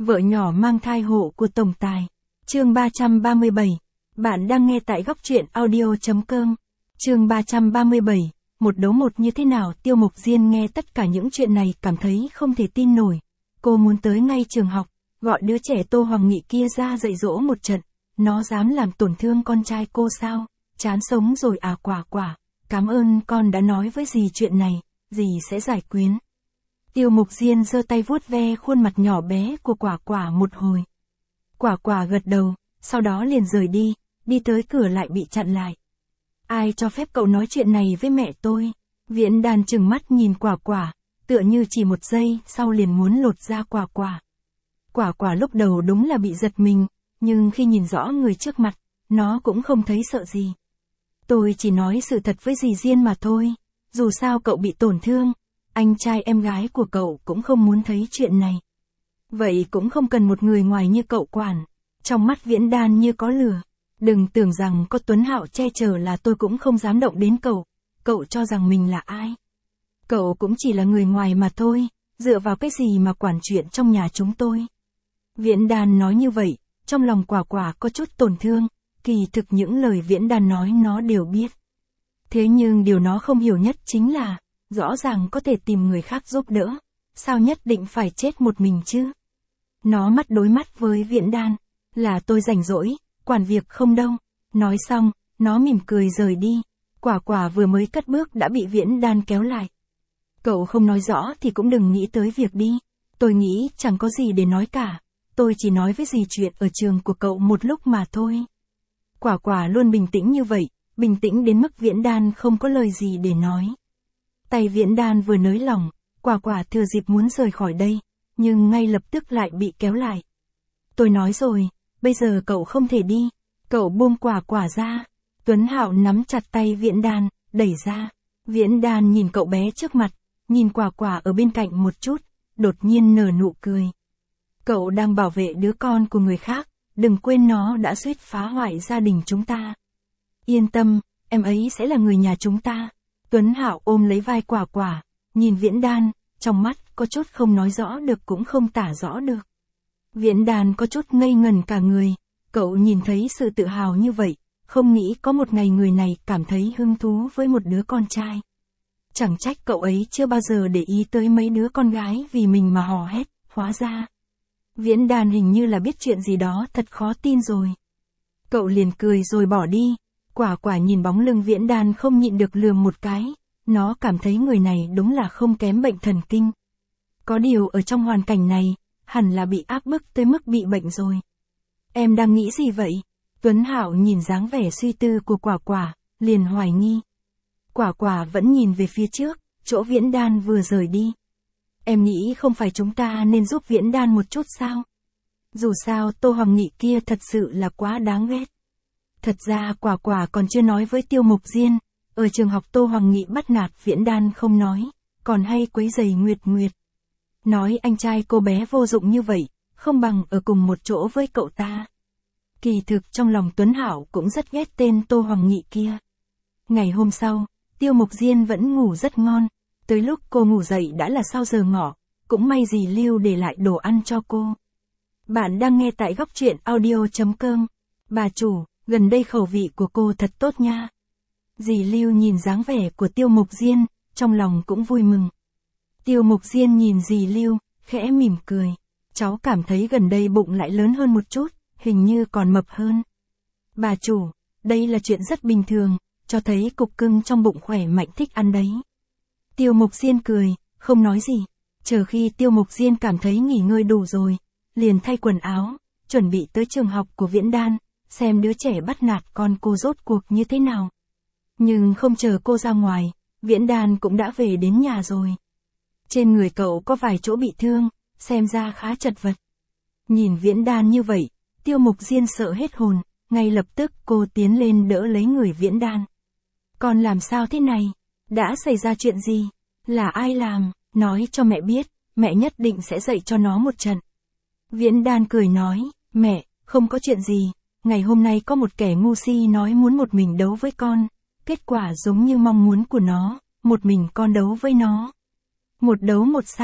Vợ nhỏ mang thai hộ của tổng tài. Chương 337. Bạn đang nghe tại góc truyện audio.com. Chương 337. Một đấu một như thế nào? Tiêu Mục Diên nghe tất cả những chuyện này cảm thấy không thể tin nổi. Cô muốn tới ngay trường học, gọi đứa trẻ Tô Hoàng Nghị kia ra dạy dỗ một trận. Nó dám làm tổn thương con trai cô sao? Chán sống rồi à? Quả. Cảm ơn con đã nói với dì chuyện này, dì sẽ giải quyết. Tiêu Mục Diên giơ tay vuốt ve khuôn mặt nhỏ bé của Quả một hồi. Quả gật đầu, sau đó liền rời đi, đi tới cửa lại bị chặn lại. Ai cho phép cậu nói chuyện này với mẹ tôi? Viễn Đàn trừng mắt nhìn Quả, tựa như chỉ một giây sau liền muốn lột da Quả. Quả lúc đầu đúng là bị giật mình, nhưng khi nhìn rõ người trước mặt, nó cũng không thấy sợ gì. Tôi chỉ nói sự thật với dì Diên mà thôi, dù sao cậu bị tổn thương, anh trai em gái của cậu cũng không muốn thấy chuyện này. Vậy cũng không cần một người ngoài như cậu quản. Trong mắt Viễn Đan như có lửa. Đừng tưởng rằng có Tuấn Hạo che chở là tôi cũng không dám động đến cậu. Cậu cho rằng mình là ai? Cậu cũng chỉ là người ngoài mà thôi, dựa vào cái gì mà quản chuyện trong nhà chúng tôi? Viễn Đan nói như vậy, trong lòng Quả có chút tổn thương, kỳ thực những lời Viễn Đan nói nó đều biết. Thế nhưng điều nó không hiểu nhất chính là, rõ ràng có thể tìm người khác giúp đỡ, sao nhất định phải chết một mình chứ? Nó mắt đối mắt với Viễn Đan, là tôi rảnh rỗi, quản việc không đâu. Nói xong, nó mỉm cười rời đi. Quả vừa mới cất bước đã bị Viễn Đan kéo lại. Cậu không nói rõ thì cũng đừng nghĩ tới việc đi. Tôi nghĩ chẳng có gì để nói cả. Tôi chỉ nói với dì chuyện ở trường của cậu một lúc mà thôi. Quả luôn bình tĩnh như vậy, bình tĩnh đến mức Viễn Đan không có lời gì để nói. Tay Viễn Đan vừa nới lỏng, Quả thừa dịp muốn rời khỏi đây, nhưng ngay lập tức lại bị kéo lại. Tôi nói rồi, bây giờ cậu không thể đi. Cậu buông Quả ra. Tuấn Hạo nắm chặt tay Viễn Đan, đẩy ra. Viễn Đan nhìn cậu bé trước mặt, nhìn Quả ở bên cạnh một chút, đột nhiên nở nụ cười. Cậu đang bảo vệ đứa con của người khác, đừng quên nó đã suýt phá hoại gia đình chúng ta. Yên tâm, em ấy sẽ là người nhà chúng ta. Tuấn Hạo ôm lấy vai Quả, nhìn Viễn Đan, trong mắt có chút không nói rõ được cũng không tả rõ được. Viễn Đan có chút ngây ngẩn cả người, cậu nhìn thấy sự tự hào như vậy, không nghĩ có một ngày người này cảm thấy hứng thú với một đứa con trai. Chẳng trách cậu ấy chưa bao giờ để ý tới mấy đứa con gái vì mình mà hò hét, hóa ra. Viễn Đan hình như là biết chuyện gì đó thật khó tin rồi. Cậu liền cười rồi bỏ đi. Quả nhìn bóng lưng Viễn Đan không nhịn được lườm một cái, nó cảm thấy người này đúng là không kém bệnh thần kinh. Có điều ở trong hoàn cảnh này, hẳn là bị áp bức tới mức bị bệnh rồi. Em đang nghĩ gì vậy? Tuấn Hạo nhìn dáng vẻ suy tư của Quả, liền hoài nghi. Quả vẫn nhìn về phía trước, chỗ Viễn Đan vừa rời đi. Em nghĩ không phải chúng ta nên giúp Viễn Đan một chút sao? Dù sao Tô Hoàng Nghị kia thật sự là quá đáng ghét. Thật ra Quả còn chưa nói với Tiêu Mục Diên, ở trường học Tô Hoàng Nghị bắt nạt Viễn Đan không nói, còn hay quấy rầy Nguyệt. Nói anh trai cô bé vô dụng như vậy, không bằng ở cùng một chỗ với cậu ta. Kỳ thực trong lòng Tuấn Hạo cũng rất ghét tên Tô Hoàng Nghị kia. Ngày hôm sau, Tiêu Mục Diên vẫn ngủ rất ngon, tới lúc cô ngủ dậy đã là sau giờ ngọ, cũng may dì Lưu để lại đồ ăn cho cô. Bạn đang nghe tại góc truyện audio.com. Bà chủ, gần đây khẩu vị của cô thật tốt nha. Dì Lưu nhìn dáng vẻ của Tiêu Mục Diên, trong lòng cũng vui mừng. Tiêu Mục Diên nhìn dì Lưu, khẽ mỉm cười. Cháu cảm thấy gần đây bụng lại lớn hơn một chút, hình như còn mập hơn. Bà chủ, đây là chuyện rất bình thường, cho thấy cục cưng trong bụng khỏe mạnh thích ăn đấy. Tiêu Mục Diên cười, không nói gì. Chờ khi Tiêu Mục Diên cảm thấy nghỉ ngơi đủ rồi, liền thay quần áo, chuẩn bị tới trường học của Viễn Đan, xem đứa trẻ bắt nạt con cô rốt cuộc như thế nào. Nhưng không chờ cô ra ngoài, Viễn Đan cũng đã về đến nhà rồi. Trên người cậu có vài chỗ bị thương, xem ra khá chật vật. Nhìn Viễn Đan như vậy, Tiêu Mục Diên sợ hết hồn, ngay lập tức cô tiến lên đỡ lấy người Viễn Đan. Con làm sao thế này? Đã xảy ra chuyện gì? Là ai làm? Nói cho mẹ biết, mẹ nhất định sẽ dạy cho nó một trận. Viễn Đan cười nói, mẹ, không có chuyện gì. Ngày hôm nay có một kẻ ngu si nói muốn một mình đấu với con. Kết quả giống như mong muốn của nó, một mình con đấu với nó. Một đấu một sao?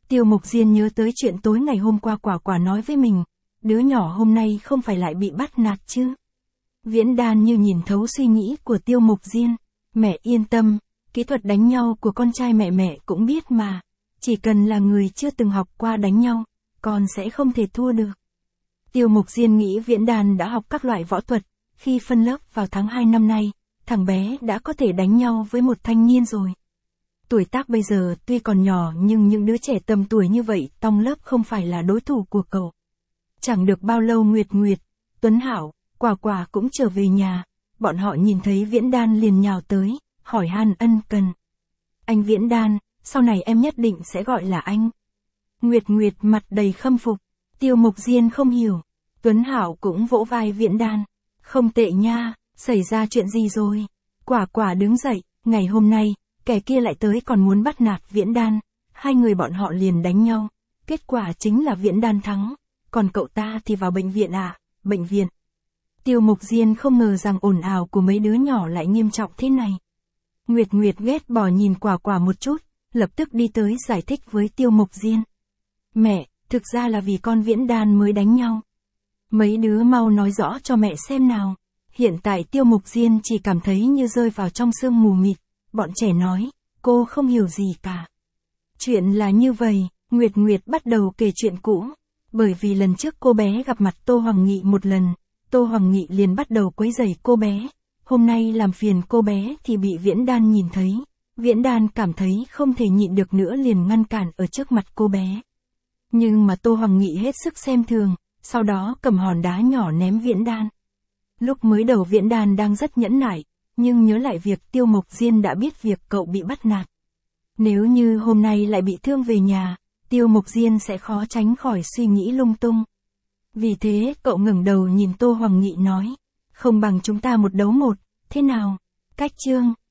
Tiêu Mục Diên nhớ tới chuyện tối ngày hôm qua Quả Quả nói với mình, đứa nhỏ hôm nay không phải lại bị bắt nạt chứ. Viễn Đan như nhìn thấu suy nghĩ của Tiêu Mục Diên, mẹ yên tâm, kỹ thuật đánh nhau của con trai mẹ cũng biết mà, chỉ cần là người chưa từng học qua đánh nhau, con sẽ không thể thua được. Tiêu Mục Diên nghĩ Viễn Đan đã học các loại võ thuật, khi phân lớp vào tháng 2 năm nay, thằng bé đã có thể đánh nhau với một thanh niên rồi. Tuổi tác bây giờ tuy còn nhỏ nhưng những đứa trẻ tầm tuổi như vậy trong lớp không phải là đối thủ của cậu. Chẳng được bao lâu Nguyệt, Tuấn Hảo, Quả Quả cũng trở về nhà, bọn họ nhìn thấy Viễn Đan liền nhào tới, hỏi han ân cần. Anh Viễn Đan, sau này em nhất định sẽ gọi là anh. Nguyệt mặt đầy khâm phục, Tiêu Mục Diên không hiểu, Tuấn Hảo cũng vỗ vai Viễn Đan. Không tệ nha, xảy ra chuyện gì rồi? Quả Quả đứng dậy, ngày hôm nay, kẻ kia lại tới còn muốn bắt nạt Viễn Đan, hai người bọn họ liền đánh nhau, kết quả chính là Viễn Đan thắng, còn cậu ta thì vào bệnh viện à, bệnh viện. Tiêu Mục Diên không ngờ rằng ồn ào của mấy đứa nhỏ lại nghiêm trọng thế này. Nguyệt ghét bỏ nhìn Quả Quả một chút, lập tức đi tới giải thích với Tiêu Mục Diên. Mẹ, thực ra là vì con Viễn Đan mới đánh nhau. Mấy đứa mau nói rõ cho mẹ xem nào. Hiện tại Tiêu Mục Diên chỉ cảm thấy như rơi vào trong sương mù mịt, bọn trẻ nói, cô không hiểu gì cả. Chuyện là như vậy, Nguyệt bắt đầu kể chuyện cũ, bởi vì lần trước cô bé gặp mặt Tô Hoàng Nghị một lần, Tô Hoàng Nghị liền bắt đầu quấy rầy cô bé, hôm nay làm phiền cô bé thì bị Viễn Đan nhìn thấy, Viễn Đan cảm thấy không thể nhịn được nữa liền ngăn cản ở trước mặt cô bé. Nhưng mà Tô Hoàng Nghị hết sức xem thường, sau đó cầm hòn đá nhỏ ném Viễn Đan. Lúc mới đầu Viễn Đan đang rất nhẫn nại, nhưng nhớ lại việc Tiêu Mục Diên đã biết việc cậu bị bắt nạt. Nếu như hôm nay lại bị thương về nhà, Tiêu Mục Diên sẽ khó tránh khỏi suy nghĩ lung tung. Vì thế cậu ngẩng đầu nhìn Tô Hoàng Nghị nói, không bằng chúng ta 1 đấu 1, thế nào? Cách chương